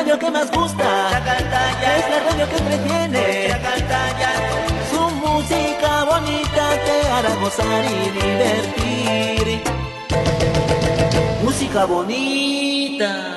radio que más gusta, Chacaltaya, es la radio que entretiene, Chacaltaya. Su música bonita te hará gozar y divertir. Música bonita.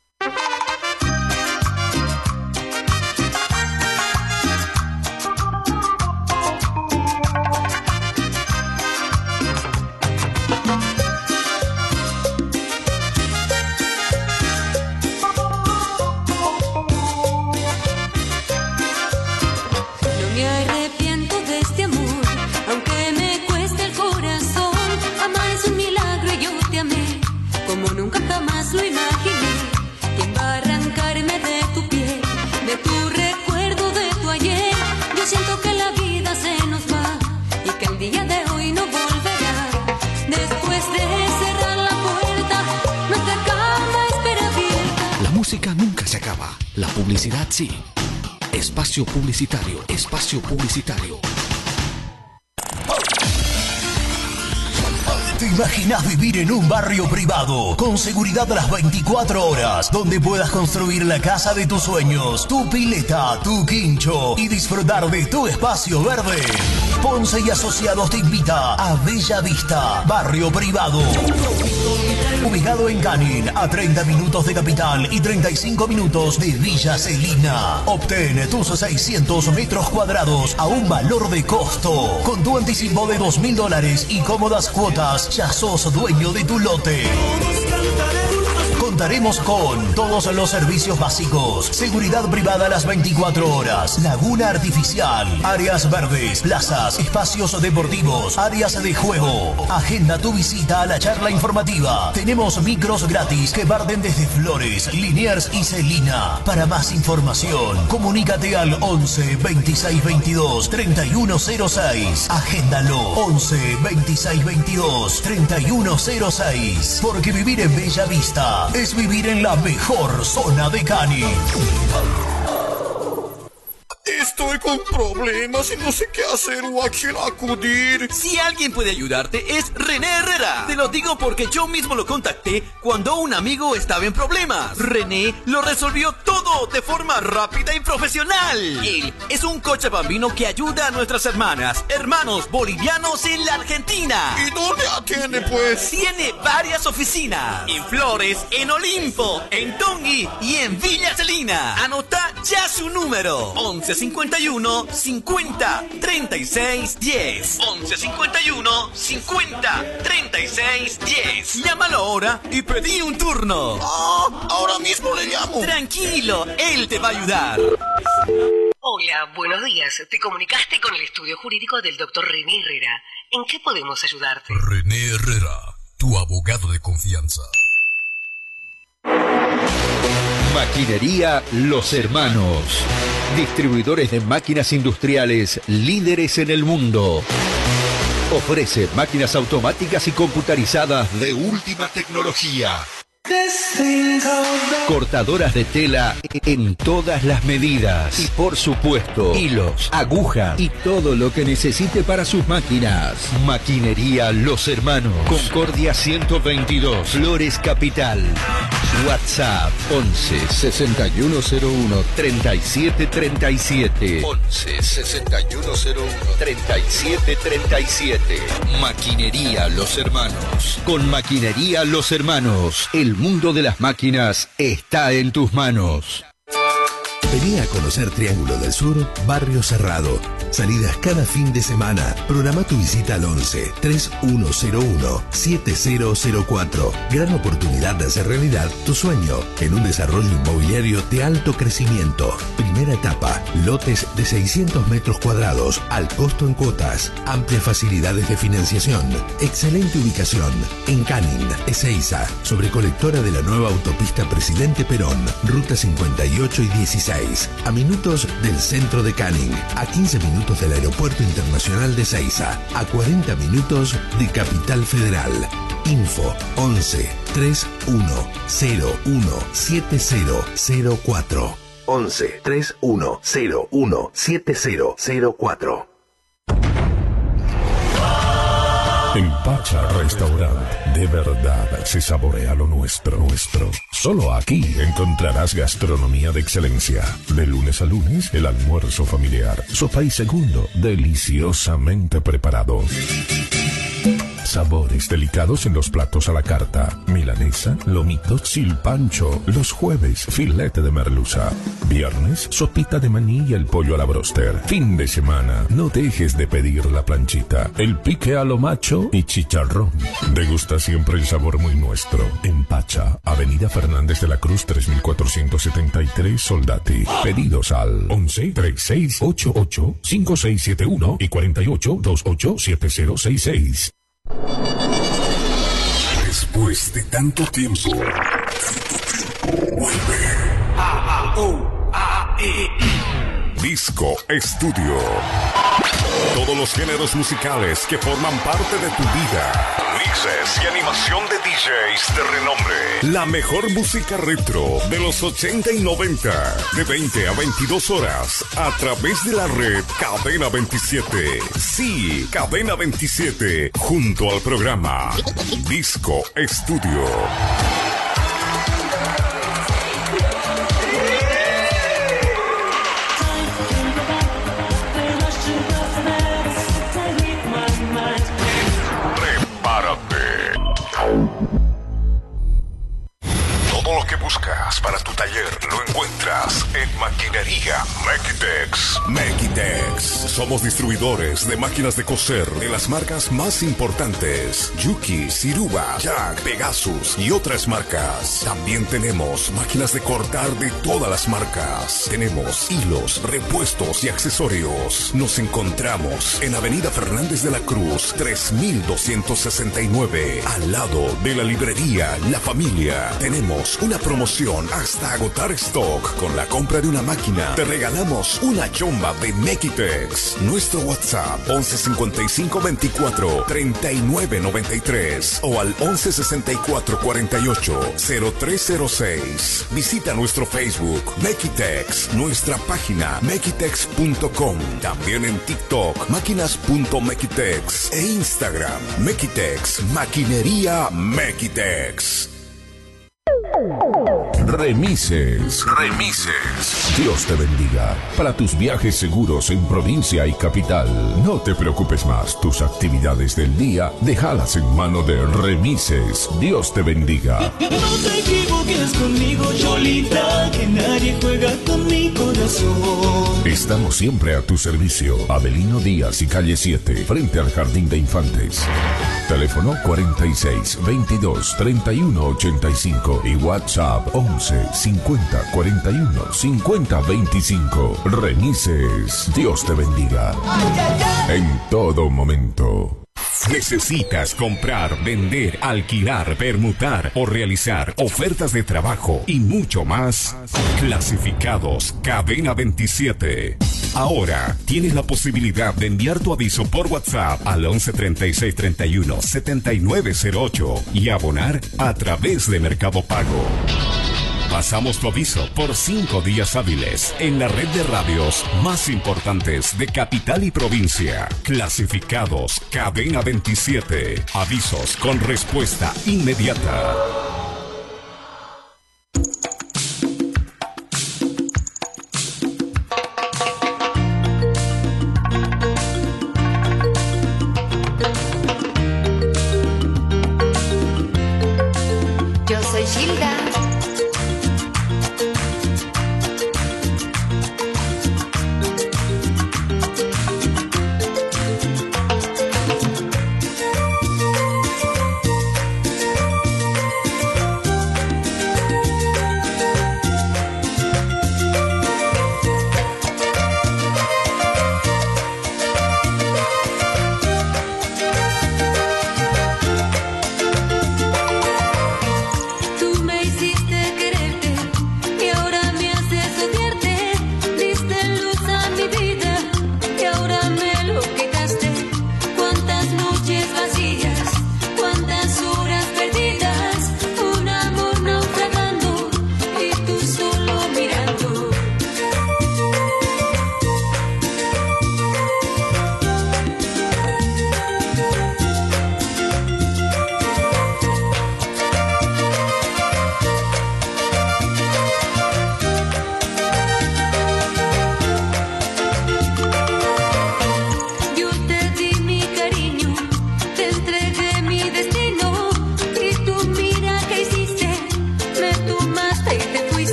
Nunca jamás lo imaginé. ¿Quién va a arrancarme de tu piel, de tu recuerdo, de tu ayer? Yo siento que la vida se nos va y que el día de hoy no volverá. Después de cerrar la puerta, nuestra cama espera abierta. La música nunca se acaba, la publicidad sí. Espacio publicitario, espacio publicitario. ¿Te imaginas vivir en un barrio privado con seguridad a las 24 horas, donde puedas construir la casa de tus sueños, tu pileta, tu quincho y disfrutar de tu espacio verde? Ponce y Asociados te invita a Bella Vista, barrio privado. Ubicado en Canin, a 30 minutos de Capital y 35 minutos de Villa Celina. Obtén tus 600 metros cuadrados a un valor de costo. Con tu anticipo de $2.000 y cómodas cuotas, ya sos dueño de tu lote. Contaremos con todos los servicios básicos: seguridad privada a las 24 horas, laguna artificial, áreas verdes, plazas, espacios deportivos, áreas de juego. Agenda tu visita a la charla informativa. Tenemos micros gratis que parten desde Flores, Liniers y Celina. Para más información, comunícate al 11 26 22 3106. Agéndalo: 11 26 22 3106. Porque vivir en Bella Vista es vivir en la mejor zona de Cani. Estoy con problemas y no sé qué hacer o a quién acudir. Si alguien puede ayudarte es René Herrera. Te lo digo porque yo mismo lo contacté cuando un amigo estaba en problemas. René lo resolvió todo de forma rápida y profesional. Él es un cochabambino que ayuda a nuestras hermanos bolivianos en la Argentina. ¿Y dónde atiende, pues? Tiene varias oficinas. En Flores, en Olimpo, en Tongui y en Villa Celina. Anota ya su número: 1151 50 36 10. 1151 50 36 10. Llámalo ahora y pedí un turno. Ahora mismo le llamo. Tranquilo, él te va a ayudar. Hola, buenos días. Te comunicaste con el estudio jurídico del doctor René Herrera. ¿En qué podemos ayudarte? René Herrera, tu abogado de confianza. Maquinería Los Hermanos. Distribuidores de máquinas industriales líderes en el mundo. Ofrece máquinas automáticas y computarizadas de última tecnología. Cortadoras de tela en todas las medidas. Y por supuesto, hilos, agujas y todo lo que necesite para sus máquinas. Maquinería Los Hermanos. Concordia 122, Flores Capital. WhatsApp 11 6101 3737. 11 6101 3737. Maquinería Los Hermanos. Con Maquinería Los Hermanos, el mundo de las máquinas está en tus manos. Vení a conocer Triángulo del Sur, Barrio Cerrado. Salidas cada fin de semana. Programa tu visita al 11 3101 7004. Gran oportunidad de hacer realidad tu sueño en un desarrollo inmobiliario de alto crecimiento. Primera etapa, lotes de 600 metros cuadrados al costo en cuotas. Amplias facilidades de financiación. Excelente ubicación en Canin, Ezeiza, sobre colectora de la nueva autopista Presidente Perón, ruta 58 y 16. A minutos del centro de Canin, a 15 minutos del Aeropuerto Internacional de Ezeiza, a 40 minutos de Capital Federal. Info 11 3101 7004. 11 3101 7004. El Pacha Restaurant, de verdad se saborea lo nuestro. Solo aquí encontrarás gastronomía de excelencia. De lunes a lunes, el almuerzo familiar. Sopa y segundo, deliciosamente preparado. Sabores delicados en los platos a la carta. Milanesa, lomito, silpancho. Los jueves, filete de merluza. Viernes, sopita de maní y el pollo a la bróster. Fin de semana, no dejes de pedir la planchita, el pique a lo macho y chicharrón. Degusta siempre el sabor muy nuestro. En Pacha, Avenida Fernández de la Cruz 3473, Soldati. Pedidos al 11 36 88 5671 y 48 28 7066. Después de tanto tiempo, vuelve Disco Estudio. Todos los géneros musicales que forman parte de tu vida. Mixes y animación de DJs de renombre. La mejor música retro de los 80 y 90. De 20 a 22 horas. A través de la red Cadena 27. Sí, Cadena 27. Junto al programa Disco Estudio. Todo lo que buscas para tu taller lo encuentras en Maquinería Mekitex. Mekitex. Somos distribuidores de máquinas de coser de las marcas más importantes: Yuki, Siruba, Jack, Pegasus y otras marcas. También tenemos máquinas de cortar de todas las marcas. Tenemos hilos, repuestos y accesorios. Nos encontramos en Avenida Fernández de la Cruz 3269, al lado de la librería La Familia. Tenemos una promoción hasta agotar stock. Con la compra de una máquina te regalamos una chomba de Mekitex. Nuestro WhatsApp 1155 24 39 93 o al 1164 48 0306. Visita nuestro Facebook Mekitex, nuestra página mekitex.com, también en TikTok máquinas.mekitex e Instagram Mekitex, Maquinería Mekitex. Remises. Dios te bendiga. Para tus viajes seguros en provincia y capital, no te preocupes más. Tus actividades del día, déjalas en mano de Remises. Dios te bendiga. No te equivoques conmigo, Cholita, que nadie juega con mi corazón. Estamos siempre a tu servicio. Avelino Díaz y calle 7, frente al Jardín de Infantes. Teléfono 46 22 31 85 y WhatsApp 11 50 41 50 25. Remises. Dios te bendiga. En todo momento. ¿Necesitas comprar, vender, alquilar, permutar o realizar ofertas de trabajo y mucho más? Clasificados Cadena 27. Ahora tienes la posibilidad de enviar tu aviso por WhatsApp al 11 36 31 7908 y abonar a través de Mercado Pago. Pasamos tu aviso por 5 días hábiles en la red de radios más importantes de capital y provincia. Clasificados Cadena 27. Avisos con respuesta inmediata. Yo soy Gilda.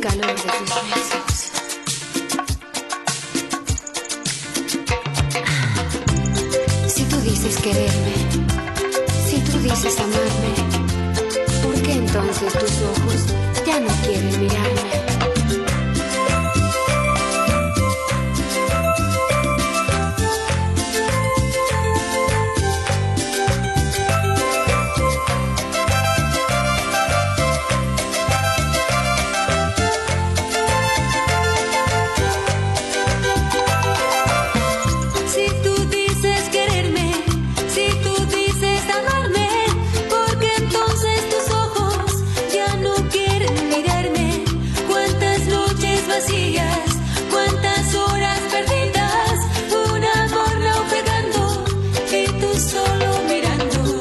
calor de tus besos. Si tú dices quererme, si tú dices amarme, ¿por qué entonces tus ojos ya no quieren mirarme? Cuántas horas perdidas, un amor naufragando y tú solo mirando.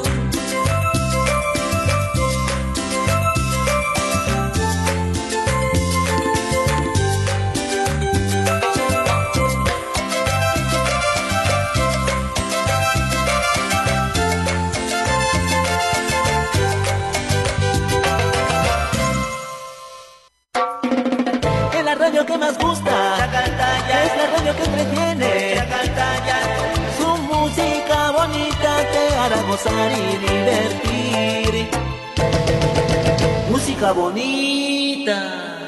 Es la radio que más gusta, es la radio que entretiene, su música bonita te hará gozar y divertir. Música bonita.